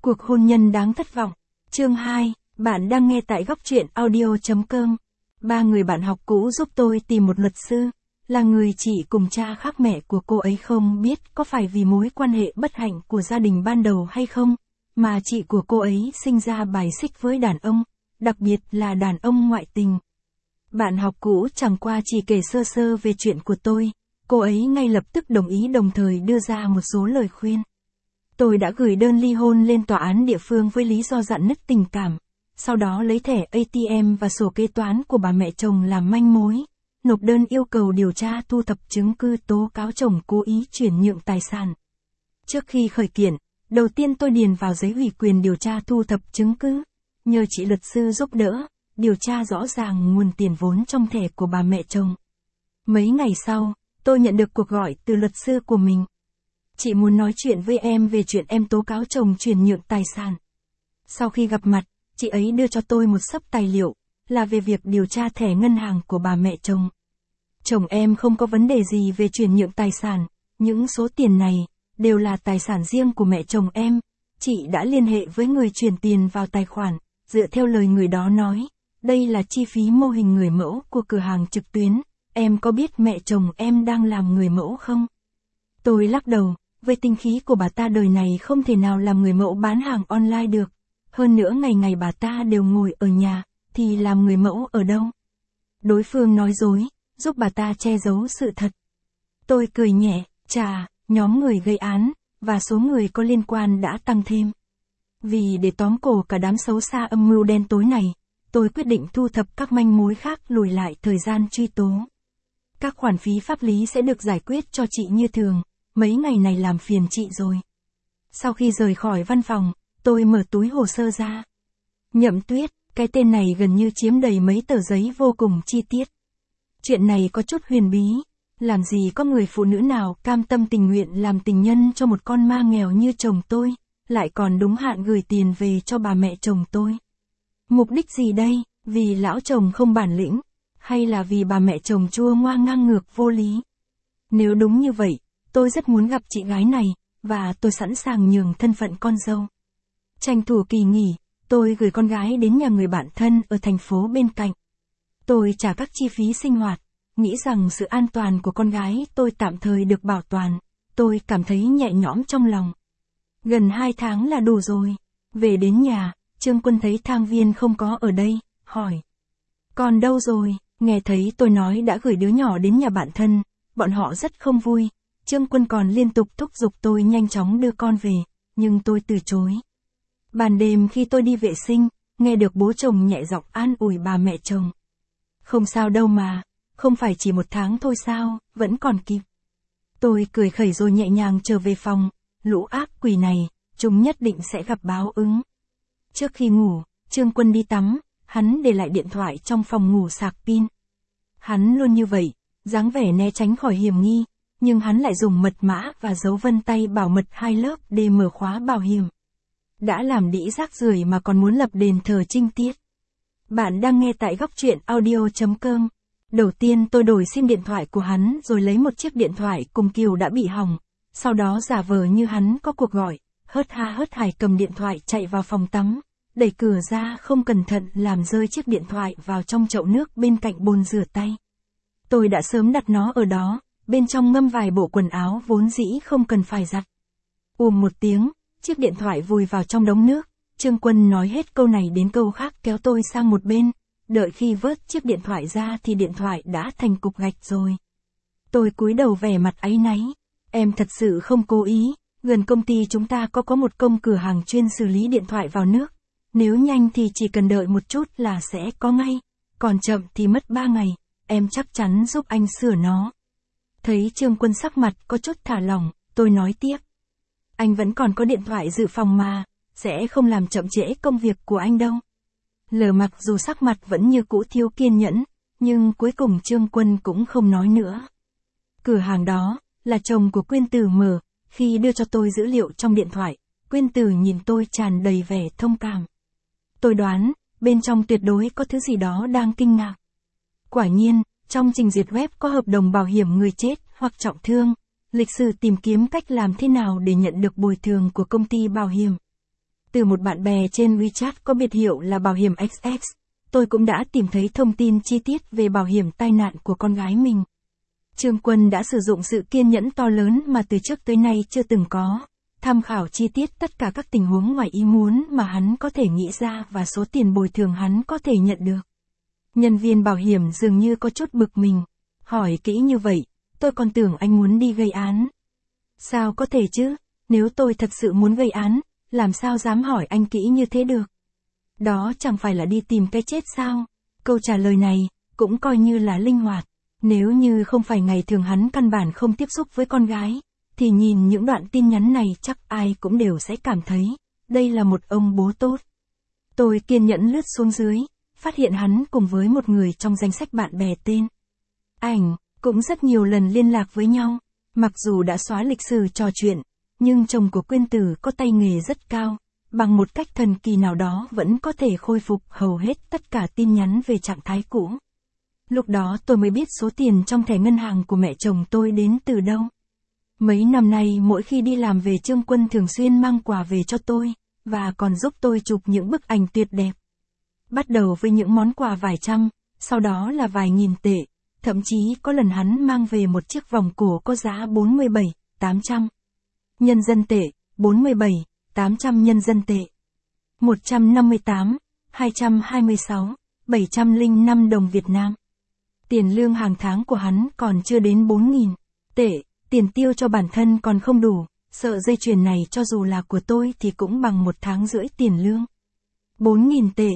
Cuộc hôn nhân đáng thất vọng. Chương 2, bạn đang nghe tại góc truyện audio.com. Ba người bạn học cũ giúp tôi tìm một luật sư, là người chị cùng cha khác mẹ của cô ấy. Không biết có phải vì mối quan hệ bất hạnh của gia đình ban đầu hay không, mà chị của cô ấy sinh ra bài xích với đàn ông, đặc biệt là đàn ông ngoại tình. Bạn học cũ chẳng qua chỉ kể sơ sơ về chuyện của tôi, cô ấy ngay lập tức đồng ý, đồng thời đưa ra một số lời khuyên. Tôi đã gửi đơn ly hôn lên tòa án địa phương với lý do rạn nứt tình cảm, sau đó lấy thẻ ATM và sổ kế toán của bà mẹ chồng làm manh mối, nộp đơn yêu cầu điều tra thu thập chứng cứ tố cáo chồng cố ý chuyển nhượng tài sản. Trước khi khởi kiện, đầu tiên tôi điền vào giấy ủy quyền điều tra thu thập chứng cứ, nhờ chị luật sư giúp đỡ, điều tra rõ ràng nguồn tiền vốn trong thẻ của bà mẹ chồng. Mấy ngày sau, tôi nhận được cuộc gọi từ luật sư của mình. Chị muốn nói chuyện với em về chuyện em tố cáo chồng chuyển nhượng tài sản. Sau khi gặp mặt, chị ấy đưa cho tôi một xấp tài liệu, là về việc điều tra thẻ ngân hàng của bà mẹ chồng. Chồng em không có vấn đề gì về chuyển nhượng tài sản, những số tiền này đều là tài sản riêng của mẹ chồng em. Chị đã liên hệ với người chuyển tiền vào tài khoản, dựa theo lời người đó nói, đây là chi phí mô hình người mẫu của cửa hàng trực tuyến. Em có biết mẹ chồng em đang làm người mẫu không? Tôi lắc đầu, với tính khí của bà ta đời này không thể nào làm người mẫu bán hàng online được. Hơn nữa ngày ngày bà ta đều ngồi ở nhà, thì làm người mẫu ở đâu? Đối phương nói dối, giúp bà ta che giấu sự thật. Tôi cười nhẹ, chà, nhóm người gây án, và số người có liên quan đã tăng thêm. Vì để tóm cổ cả đám xấu xa âm mưu đen tối này, tôi quyết định thu thập các manh mối khác, lùi lại thời gian truy tố. Các khoản phí pháp lý sẽ được giải quyết cho chị như thường, mấy ngày này làm phiền chị rồi. Sau khi rời khỏi văn phòng, tôi mở túi hồ sơ ra. Nhậm Tuyết, cái tên này gần như chiếm đầy mấy tờ giấy vô cùng chi tiết. Chuyện này có chút huyền bí, làm gì có người phụ nữ nào cam tâm tình nguyện làm tình nhân cho một con ma nghèo như chồng tôi, lại còn đúng hạn gửi tiền về cho bà mẹ chồng tôi. Mục đích gì đây, vì lão chồng không bản lĩnh, hay là vì bà mẹ chồng chua ngoa ngang ngược vô lý? Nếu đúng như vậy, tôi rất muốn gặp chị gái này, và tôi sẵn sàng nhường thân phận con dâu. Tranh thủ kỳ nghỉ, tôi gửi con gái đến nhà người bạn thân ở thành phố bên cạnh. Tôi trả các chi phí sinh hoạt, nghĩ rằng sự an toàn của con gái tôi tạm thời được bảo toàn. Tôi cảm thấy nhẹ nhõm trong lòng. Gần 2 tháng là đủ rồi. Về đến nhà, Trương Quân thấy Thang Viên không có ở đây, hỏi. Con đâu rồi? Nghe thấy tôi nói đã gửi đứa nhỏ đến nhà bạn thân, bọn họ rất không vui. Trương Quân còn liên tục thúc giục tôi nhanh chóng đưa con về, nhưng tôi từ chối. Ban đêm khi tôi đi vệ sinh, nghe được bố chồng nhẹ giọng an ủi bà mẹ chồng. Không sao đâu mà, không phải chỉ 1 tháng thôi sao, vẫn còn kịp. Tôi cười khẩy rồi nhẹ nhàng trở về phòng, lũ ác quỷ này, chúng nhất định sẽ gặp báo ứng. Trước khi ngủ, Trương Quân đi tắm, hắn để lại điện thoại trong phòng ngủ sạc pin. Hắn luôn như vậy, dáng vẻ né tránh khỏi hiểm nghi, nhưng hắn lại dùng mật mã và dấu vân tay bảo mật 2 lớp để mở khóa bảo hiểm. Đã làm đĩ rác rưởi mà còn muốn lập đền thờ trinh tiết. Bạn đang nghe tại góc truyện audio.com. Đầu tiên tôi đổi sim điện thoại của hắn rồi lấy một chiếc điện thoại cùng Kiều đã bị hỏng. Sau đó giả vờ như hắn có cuộc gọi, hớt ha hớt hải cầm điện thoại chạy vào phòng tắm. Đẩy cửa ra không cẩn thận làm rơi chiếc điện thoại vào trong chậu nước bên cạnh bồn rửa tay. Tôi đã sớm đặt nó ở đó, bên trong ngâm vài bộ quần áo vốn dĩ không cần phải giặt. Một tiếng, chiếc điện thoại vùi vào trong đống nước. Trương Quân nói hết câu này đến câu khác kéo tôi sang một bên. Đợi khi vớt chiếc điện thoại ra thì điện thoại đã thành cục gạch rồi. Tôi cúi đầu vẻ mặt áy náy. Em thật sự không cố ý, gần công ty chúng ta có một công cửa hàng chuyên xử lý điện thoại vào nước. Nếu nhanh thì chỉ cần đợi một chút là sẽ có ngay, còn chậm thì mất 3 ngày, em chắc chắn giúp anh sửa nó. Thấy Trương Quân sắc mặt có chút thả lỏng, tôi nói tiếp. Anh vẫn còn có điện thoại dự phòng mà, sẽ không làm chậm trễ công việc của anh đâu. Lờ mặc dù sắc mặt vẫn như cũ thiếu kiên nhẫn, nhưng cuối cùng Trương Quân cũng không nói nữa. Cửa hàng đó, là chồng của Quyên Tử mở, khi đưa cho tôi dữ liệu trong điện thoại, Quyên Tử nhìn tôi tràn đầy vẻ thông cảm. Tôi đoán, bên trong tuyệt đối có thứ gì đó đang kinh ngạc. Quả nhiên, trong trình duyệt web có hợp đồng bảo hiểm người chết hoặc trọng thương, lịch sử tìm kiếm cách làm thế nào để nhận được bồi thường của công ty bảo hiểm. Từ một bạn bè trên WeChat có biệt hiệu là bảo hiểm XX, tôi cũng đã tìm thấy thông tin chi tiết về bảo hiểm tai nạn của con gái mình. Trương Quân đã sử dụng sự kiên nhẫn to lớn mà từ trước tới nay chưa từng có, tham khảo chi tiết tất cả các tình huống ngoài ý muốn mà hắn có thể nghĩ ra và số tiền bồi thường hắn có thể nhận được. Nhân viên bảo hiểm dường như có chút bực mình, hỏi kỹ như vậy, tôi còn tưởng anh muốn đi gây án. Sao có thể chứ, nếu tôi thật sự muốn gây án, làm sao dám hỏi anh kỹ như thế được? Đó chẳng phải là đi tìm cái chết sao? Câu trả lời này, cũng coi như là linh hoạt. Nếu như không phải ngày thường hắn căn bản không tiếp xúc với con gái, thì nhìn những đoạn tin nhắn này chắc ai cũng đều sẽ cảm thấy, đây là một ông bố tốt. Tôi kiên nhẫn lướt xuống dưới, phát hiện hắn cùng với một người trong danh sách bạn bè tên Ảnh, cũng rất nhiều lần liên lạc với nhau. Mặc dù đã xóa lịch sử trò chuyện, nhưng chồng của Quyên Tử có tay nghề rất cao, bằng một cách thần kỳ nào đó vẫn có thể khôi phục hầu hết tất cả tin nhắn về trạng thái cũ. Lúc đó tôi mới biết số tiền trong thẻ ngân hàng của mẹ chồng tôi đến từ đâu. Mấy năm nay mỗi khi đi làm về Trương Quân thường xuyên mang quà về cho tôi, và còn giúp tôi chụp những bức ảnh tuyệt đẹp. Bắt đầu với những món quà vài trăm, sau đó là vài nghìn tệ, thậm chí có lần hắn mang về một chiếc vòng cổ có giá 47.800 nhân dân tệ, 47.800 nhân dân tệ, 158.226.705 đồng Việt Nam. Tiền lương hàng tháng của hắn còn chưa đến 4.000 tệ, tiền tiêu cho bản thân còn không đủ, sợi dây chuyền này cho dù là của tôi thì cũng bằng 1 tháng rưỡi tiền lương. 4.000 tệ,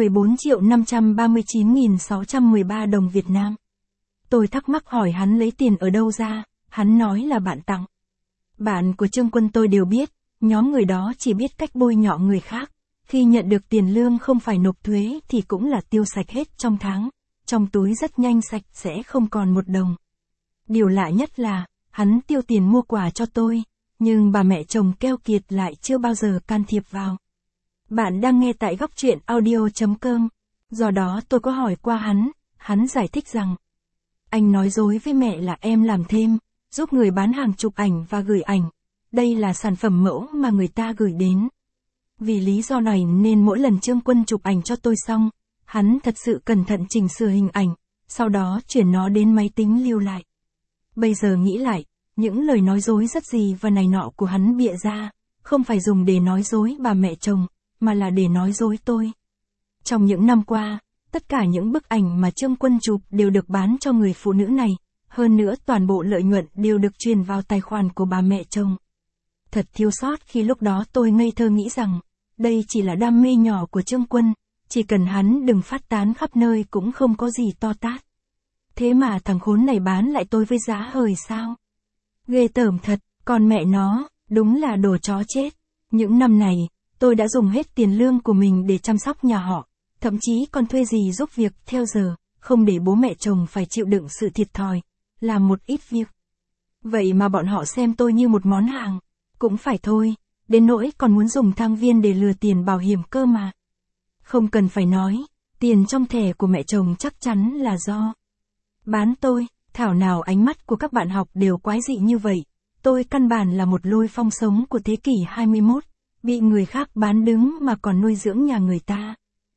14.539.613 đồng Việt Nam. Tôi thắc mắc hỏi hắn lấy tiền ở đâu ra, hắn nói là bạn tặng. Bạn của Trương Quân tôi đều biết, nhóm người đó chỉ biết cách bôi nhọ người khác, khi nhận được tiền lương không phải nộp thuế thì cũng là tiêu sạch hết trong tháng, trong túi rất nhanh sạch sẽ không còn 1 đồng. Điều lạ nhất là, hắn tiêu tiền mua quà cho tôi, nhưng bà mẹ chồng keo kiệt lại chưa bao giờ can thiệp vào. Bạn đang nghe tại góc truyện audio.com, do đó tôi có hỏi qua hắn giải thích rằng, anh nói dối với mẹ là em làm thêm, giúp người bán hàng chụp ảnh và gửi ảnh. Đây là sản phẩm mẫu mà người ta gửi đến. Vì lý do này nên mỗi lần Trương Quân chụp ảnh cho tôi xong, hắn thật sự cẩn thận chỉnh sửa hình ảnh, sau đó chuyển nó đến máy tính lưu lại. Bây giờ nghĩ lại, những lời nói dối rất gì và này nọ của hắn bịa ra, không phải dùng để nói dối bà mẹ chồng, mà là để nói dối tôi. Trong những năm qua, tất cả những bức ảnh mà Trương Quân chụp đều được bán cho người phụ nữ này, hơn nữa toàn bộ lợi nhuận đều được truyền vào tài khoản của bà mẹ chồng. Thật thiếu sót khi lúc đó tôi ngây thơ nghĩ rằng, đây chỉ là đam mê nhỏ của Trương Quân, chỉ cần hắn đừng phát tán khắp nơi cũng không có gì to tát. Thế mà thằng khốn này bán lại tôi với giá hời sao? Ghê tởm thật, còn mẹ nó, đúng là đồ chó chết. Những năm này, tôi đã dùng hết tiền lương của mình để chăm sóc nhà họ, thậm chí còn thuê dì giúp việc theo giờ, không để bố mẹ chồng phải chịu đựng sự thiệt thòi, làm một ít việc. Vậy mà bọn họ xem tôi như một món hàng, cũng phải thôi, đến nỗi còn muốn dùng thang viên để lừa tiền bảo hiểm cơ mà. Không cần phải nói, tiền trong thẻ của mẹ chồng chắc chắn là do bán tôi, thảo nào ánh mắt của các bạn học đều quái dị như vậy. Tôi căn bản là một lôi phong sống của thế kỷ 21, bị người khác bán đứng mà còn nuôi dưỡng nhà người ta.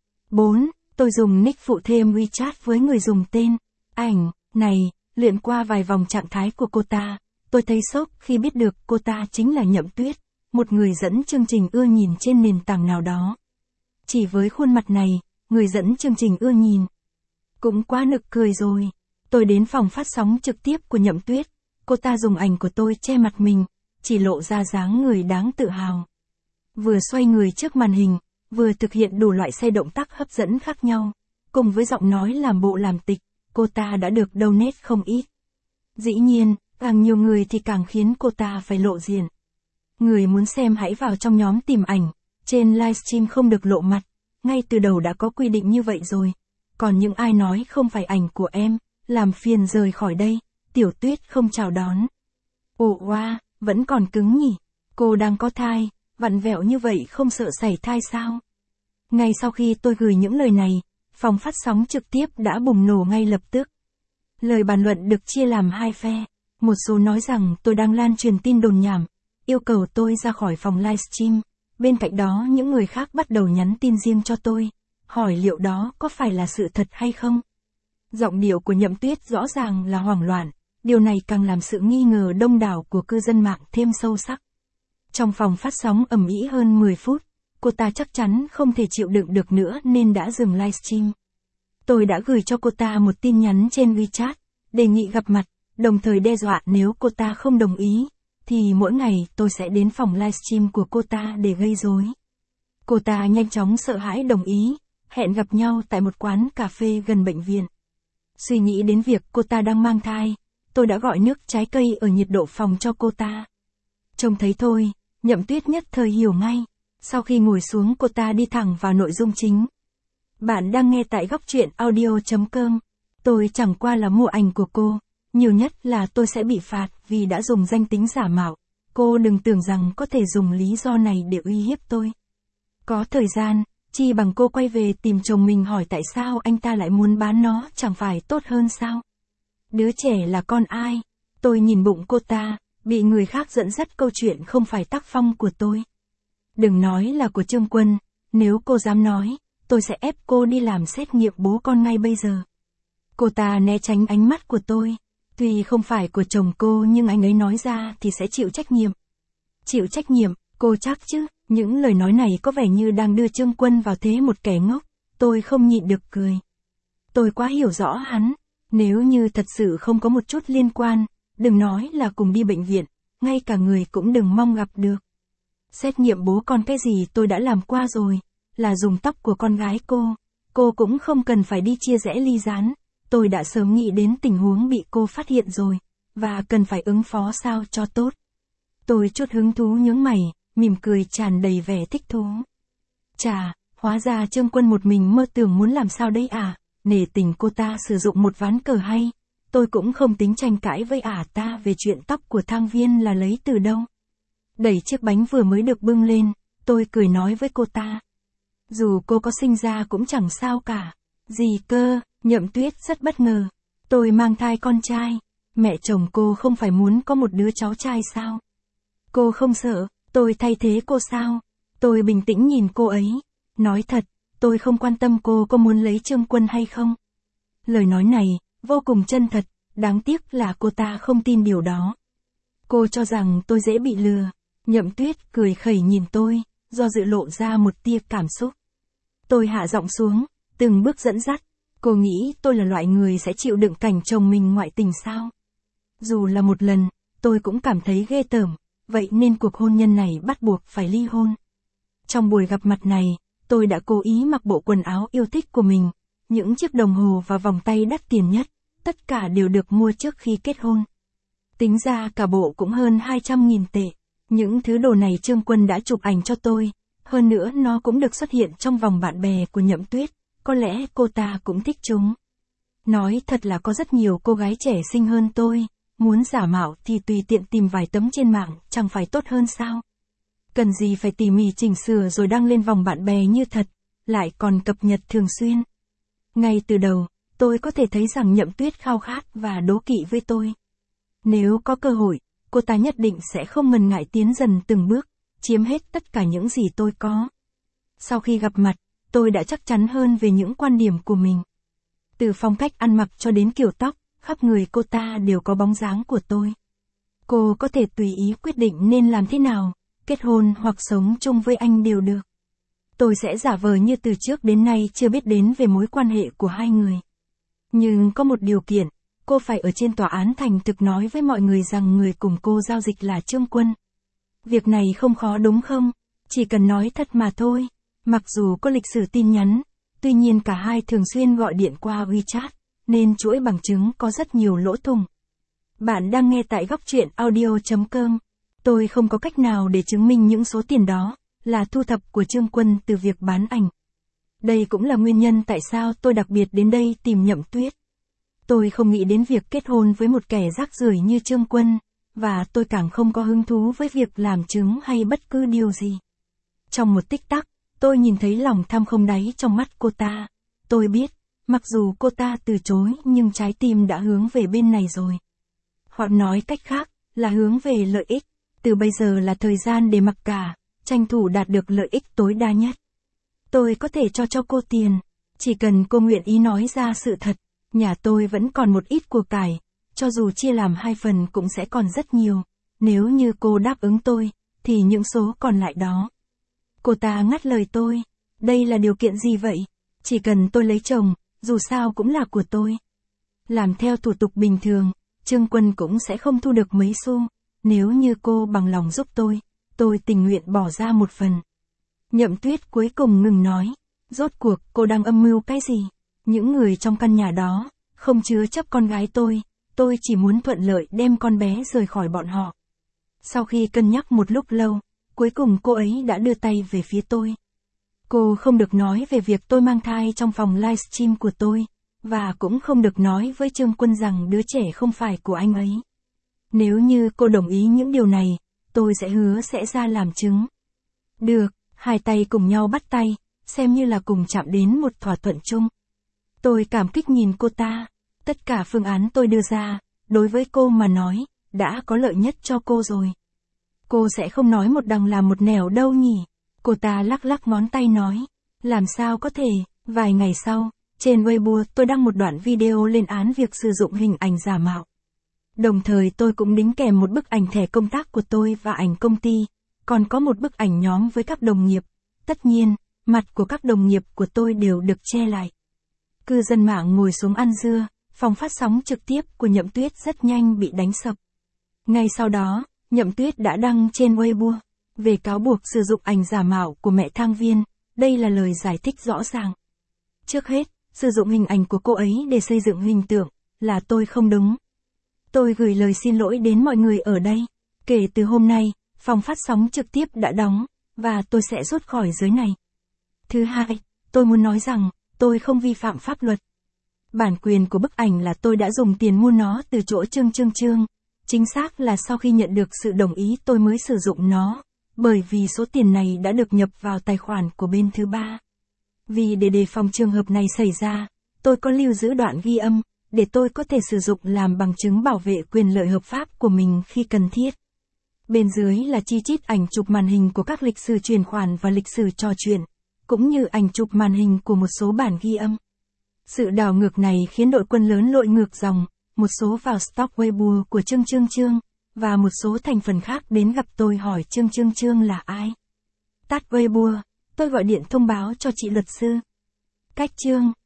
4. Tôi dùng nick phụ thêm WeChat với người dùng tên Ảnh này, luyện qua vài vòng trạng thái của cô ta. Tôi thấy sốc khi biết được cô ta chính là Nhậm Tuyết, một người dẫn chương trình ưa nhìn trên nền tảng nào đó. Chỉ với khuôn mặt này, người dẫn chương trình ưa nhìn. Cũng quá nực cười rồi. Tôi đến phòng phát sóng trực tiếp của Nhậm Tuyết. Cô ta dùng ảnh của tôi che mặt mình, chỉ lộ ra dáng người đáng tự hào. Vừa xoay người trước màn hình, vừa thực hiện đủ loại xe động tác hấp dẫn khác nhau. Cùng với giọng nói làm bộ làm tịch, cô ta đã được donate không ít. Dĩ nhiên, càng nhiều người thì càng khiến cô ta phải lộ diện. Người muốn xem hãy vào trong nhóm tìm ảnh, trên livestream không được lộ mặt, ngay từ đầu đã có quy định như vậy rồi. Còn những ai nói không phải ảnh của em, làm phiền rời khỏi đây, Tiểu Tuyết không chào đón. Ồ wow, vẫn còn cứng nhỉ, cô đang có thai, vặn vẹo như vậy không sợ sảy thai sao? Ngay sau khi tôi gửi những lời này, phòng phát sóng trực tiếp đã bùng nổ ngay lập tức. Lời bàn luận được chia làm 2 phe, một số nói rằng tôi đang lan truyền tin đồn nhảm, yêu cầu tôi ra khỏi phòng livestream, Bên cạnh đó những người khác bắt đầu nhắn tin riêng cho tôi, hỏi liệu đó có phải là sự thật hay không. Giọng điệu của Nhậm Tuyết rõ ràng là hoảng loạn, điều này càng làm sự nghi ngờ đông đảo của cư dân mạng thêm sâu sắc. Trong phòng phát sóng ầm ĩ hơn 10 phút, cô ta chắc chắn không thể chịu đựng được nữa nên đã dừng livestream. Tôi đã gửi cho cô ta một tin nhắn trên WeChat, đề nghị gặp mặt, đồng thời đe dọa nếu cô ta không đồng ý, thì mỗi ngày tôi sẽ đến phòng livestream của cô ta để gây rối. Cô ta nhanh chóng sợ hãi đồng ý, hẹn gặp nhau tại một quán cà phê gần bệnh viện. Suy nghĩ đến việc cô ta đang mang thai, tôi đã gọi nước trái cây ở nhiệt độ phòng cho cô ta. Trông thấy thôi, Nhậm Tuyết nhất thời hiểu ngay. Sau khi ngồi xuống cô ta đi thẳng vào nội dung chính. Bạn đang nghe tại góc truyện audio.com. Tôi chẳng qua là mua ảnh của cô. Nhiều nhất là tôi sẽ bị phạt vì đã dùng danh tính giả mạo. Cô đừng tưởng rằng có thể dùng lý do này để uy hiếp tôi. Có thời gian, chi bằng cô quay về tìm chồng mình hỏi tại sao anh ta lại muốn bán nó, chẳng phải tốt hơn sao? Đứa trẻ là con ai? Tôi nhìn bụng cô ta, bị người khác dẫn dắt câu chuyện không phải tác phong của tôi. Đừng nói là của Trương Quân, nếu cô dám nói, tôi sẽ ép cô đi làm xét nghiệm bố con ngay bây giờ. Cô ta né tránh ánh mắt của tôi. Tuy không phải của chồng cô nhưng anh ấy nói ra thì sẽ chịu trách nhiệm. Chịu trách nhiệm, cô chắc chứ? Những lời nói này có vẻ như đang đưa Trương Quân vào thế một kẻ ngốc. Tôi không nhịn được cười. Tôi quá hiểu rõ hắn. Nếu như thật sự không có một chút liên quan, đừng nói là cùng đi bệnh viện, ngay cả người cũng đừng mong gặp được. Xét nghiệm bố con cái gì tôi đã làm qua rồi, là dùng tóc của con gái cô cũng không cần phải đi chia rẽ ly gián, tôi đã sớm nghĩ đến tình huống bị cô phát hiện rồi, và cần phải ứng phó sao cho tốt. Tôi chút hứng thú nhướng mày, mỉm cười tràn đầy vẻ thích thú. Chà, hóa ra Trương Quân một mình mơ tưởng muốn làm sao đây à, nể tình cô ta sử dụng một ván cờ hay, tôi cũng không tính tranh cãi với ta về chuyện tóc của Thang Viên là lấy từ đâu. Đẩy chiếc bánh vừa mới được bưng lên, tôi cười nói với cô ta. Dù cô có sinh ra cũng chẳng sao cả. Gì cơ? Nhậm Tuyết rất bất ngờ. Tôi mang thai con trai. Mẹ chồng cô không phải muốn có một đứa cháu trai sao? Cô không sợ, tôi thay thế cô sao? Tôi bình tĩnh nhìn cô ấy. Nói thật, tôi không quan tâm cô có muốn lấy Trương Quân hay không. Lời nói này, vô cùng chân thật, đáng tiếc là cô ta không tin điều đó. Cô cho rằng tôi dễ bị lừa. Nhậm Tuyết cười khẩy nhìn tôi, do dự lộ ra một tia cảm xúc. Tôi hạ giọng xuống, từng bước dẫn dắt. Cô nghĩ tôi là loại người sẽ chịu đựng cảnh chồng mình ngoại tình sao? Dù là một lần, tôi cũng cảm thấy ghê tởm, vậy nên cuộc hôn nhân này bắt buộc phải ly hôn. Trong buổi gặp mặt này, tôi đã cố ý mặc bộ quần áo yêu thích của mình, những chiếc đồng hồ và vòng tay đắt tiền nhất, tất cả đều được mua trước khi kết hôn. Tính ra cả bộ cũng hơn 200.000 tệ. Những thứ đồ này Trương Quân đã chụp ảnh cho tôi, hơn nữa nó cũng được xuất hiện trong vòng bạn bè của Nhậm Tuyết, có lẽ cô ta cũng thích chúng. Nói thật là có rất nhiều cô gái trẻ xinh hơn tôi, muốn giả mạo thì tùy tiện tìm vài tấm trên mạng, chẳng phải tốt hơn sao? Cần gì phải tỉ mỉ chỉnh sửa rồi đăng lên vòng bạn bè như thật, lại còn cập nhật thường xuyên. Ngay từ đầu, tôi có thể thấy rằng Nhậm Tuyết khao khát và đố kỵ với tôi. Nếu có cơ hội, cô ta nhất định sẽ không ngần ngại tiến dần từng bước, chiếm hết tất cả những gì tôi có. Sau khi gặp mặt, tôi đã chắc chắn hơn về những quan điểm của mình. Từ phong cách ăn mặc cho đến kiểu tóc, khắp người cô ta đều có bóng dáng của tôi. Cô có thể tùy ý quyết định nên làm thế nào, kết hôn hoặc sống chung với anh đều được. Tôi sẽ giả vờ như từ trước đến nay chưa biết đến về mối quan hệ của hai người. Nhưng có một điều kiện, cô phải ở trên tòa án thành thực nói với mọi người rằng người cùng cô giao dịch là Trương Quân. Việc này không khó đúng không? Chỉ cần nói thật mà thôi. Mặc dù có lịch sử tin nhắn, tuy nhiên cả hai thường xuyên gọi điện qua WeChat, nên chuỗi bằng chứng có rất nhiều lỗ thủng. Bạn đang nghe tại góc truyện audio.com. Tôi không có cách nào để chứng minh những số tiền đó là thu thập của Trương Quân từ việc bán ảnh. Đây cũng là nguyên nhân tại sao tôi đặc biệt đến đây tìm Nhậm Tuyết. Tôi không nghĩ đến việc kết hôn với một kẻ rác rưởi như Trương Quân, và tôi càng không có hứng thú với việc làm chứng hay bất cứ điều gì. Trong một tích tắc, tôi nhìn thấy lòng tham không đáy trong mắt cô ta. Tôi biết, mặc dù cô ta từ chối nhưng trái tim đã hướng về bên này rồi. Hoặc nói cách khác, là hướng về lợi ích. Từ bây giờ là thời gian để mặc cả, tranh thủ đạt được lợi ích tối đa nhất. Tôi có thể cho cô tiền, chỉ cần cô nguyện ý nói ra sự thật, nhà tôi vẫn còn một ít của cải, cho dù chia làm 2 phần cũng sẽ còn rất nhiều, nếu như cô đáp ứng tôi, thì những số còn lại đó. Cô ta ngắt lời tôi, đây là điều kiện gì vậy? Chỉ cần tôi lấy chồng, dù sao cũng là của tôi. Làm theo thủ tục bình thường, Trương Quân cũng sẽ không thu được mấy xu, nếu như cô bằng lòng giúp tôi tình nguyện bỏ ra 1 phần. Nhậm Tuyết cuối cùng ngừng nói, rốt cuộc cô đang âm mưu cái gì? Những người trong căn nhà đó, không chứa chấp con gái tôi chỉ muốn thuận lợi đem con bé rời khỏi bọn họ. Sau khi cân nhắc một lúc lâu, cuối cùng cô ấy đã đưa tay về phía tôi. Cô không được nói về việc tôi mang thai trong phòng livestream của tôi, và cũng không được nói với Trương Quân rằng đứa trẻ không phải của anh ấy. Nếu như cô đồng ý những điều này, tôi sẽ hứa sẽ ra làm chứng. Được, hai tay cùng nhau bắt tay, xem như là cùng chạm đến một thỏa thuận chung. Tôi cảm kích nhìn cô ta, tất cả phương án tôi đưa ra, đối với cô mà nói, đã có lợi nhất cho cô rồi. Cô sẽ không nói một đằng làm một nẻo đâu nhỉ? Cô ta lắc lắc ngón tay nói, làm sao có thể? Vài ngày sau, trên Weibo tôi đăng một đoạn video lên án việc sử dụng hình ảnh giả mạo. Đồng thời tôi cũng đính kèm một bức ảnh thẻ công tác của tôi và ảnh công ty, còn có một bức ảnh nhóm với các đồng nghiệp. Tất nhiên, mặt của các đồng nghiệp của tôi đều được che lại. Cư dân mạng ngồi xuống ăn dưa, phòng phát sóng trực tiếp của Nhậm Tuyết rất nhanh bị đánh sập. Ngay sau đó, Nhậm Tuyết đã đăng trên Weibo về cáo buộc sử dụng ảnh giả mạo của mẹ Thang Viên, đây là lời giải thích rõ ràng. Trước hết, sử dụng hình ảnh của cô ấy để xây dựng hình tượng, là tôi không đúng. Tôi gửi lời xin lỗi đến mọi người ở đây. Kể từ hôm nay, phòng phát sóng trực tiếp đã đóng, và tôi sẽ rút khỏi giới này. Thứ hai, tôi muốn nói rằng, tôi không vi phạm pháp luật. Bản quyền của bức ảnh là tôi đã dùng tiền mua nó từ chỗ Trương. Chính xác là sau khi nhận được sự đồng ý tôi mới sử dụng nó, bởi vì số tiền này đã được nhập vào tài khoản của bên thứ ba. Vì để đề phòng trường hợp này xảy ra, tôi có lưu giữ đoạn ghi âm, để tôi có thể sử dụng làm bằng chứng bảo vệ quyền lợi hợp pháp của mình khi cần thiết. Bên dưới là chi chít ảnh chụp màn hình của các lịch sử chuyển khoản và lịch sử trò chuyện, cũng như ảnh chụp màn hình của một số bản ghi âm. Sự đảo ngược này khiến đội quân lớn lội ngược dòng, một số vào stock Weibo của Trương, và một số thành phần khác đến gặp tôi hỏi Trương là ai. Tắt Weibo, tôi gọi điện thông báo cho chị luật sư. Cách Trương.